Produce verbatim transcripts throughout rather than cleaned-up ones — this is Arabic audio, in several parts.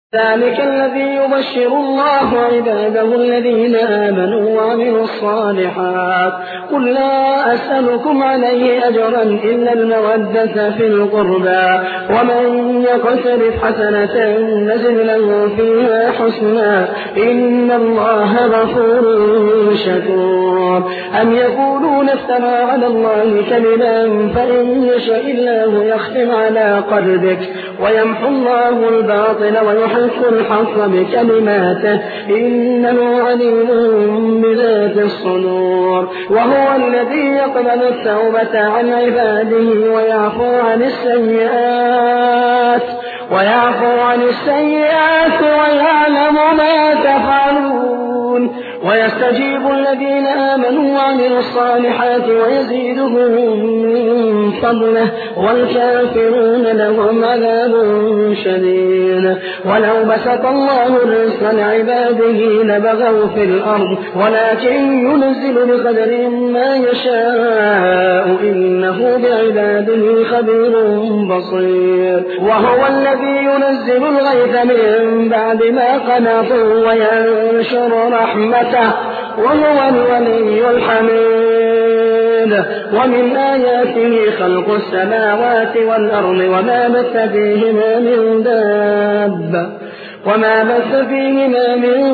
ذلك الذي يبشر الله عباده الذين آمنوا وعملوا الصالحات. قل لا أسألكم عليه أجرا إلا المودة في القربى، ومن يقترف حسنة نزد له فيها حسنا إن الله غفور شكور. أم يقولون افترى على الله كذبا فإن يشاء الله يختم على قلبك ويمحو الله الباطل ويحق الحق بكلماته إنه عليم بذات الصدور. وهو الذي يقبل التوبة عن عباده ويعفو عن السيئات ويعفو عن السيئات ويعلم ما تفعلون ويستجيب الذين آمنوا وعملوا الصالحات ويزيدهم من فضله والكافرون لهم عذاب شديد. ولو بسط الله الرزق لعباده لبغوا في الأرض ولكن ينزل بقدر ما يشاء إنه بعباده خبير بصير. وهو الذي ينزل الغيث من بعد ما قنطوا وينشر رحمته وهو الولي الحميد. ومن آياته خلق السماوات والأرض وما بث فيهما من دابة وما بث فيهما من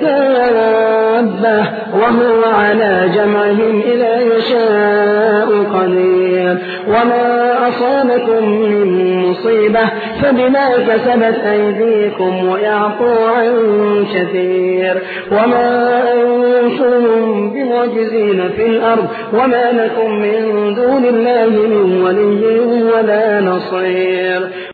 دابة وهو على جمعهم إذا يشاء قدير. وما أصابكم من مصيبة فبما كسبت أيديكم ويعفو عن كثير. وما أنتم بمعجزين في الأرض وما لكم من دون الله من ولي ولا نصير.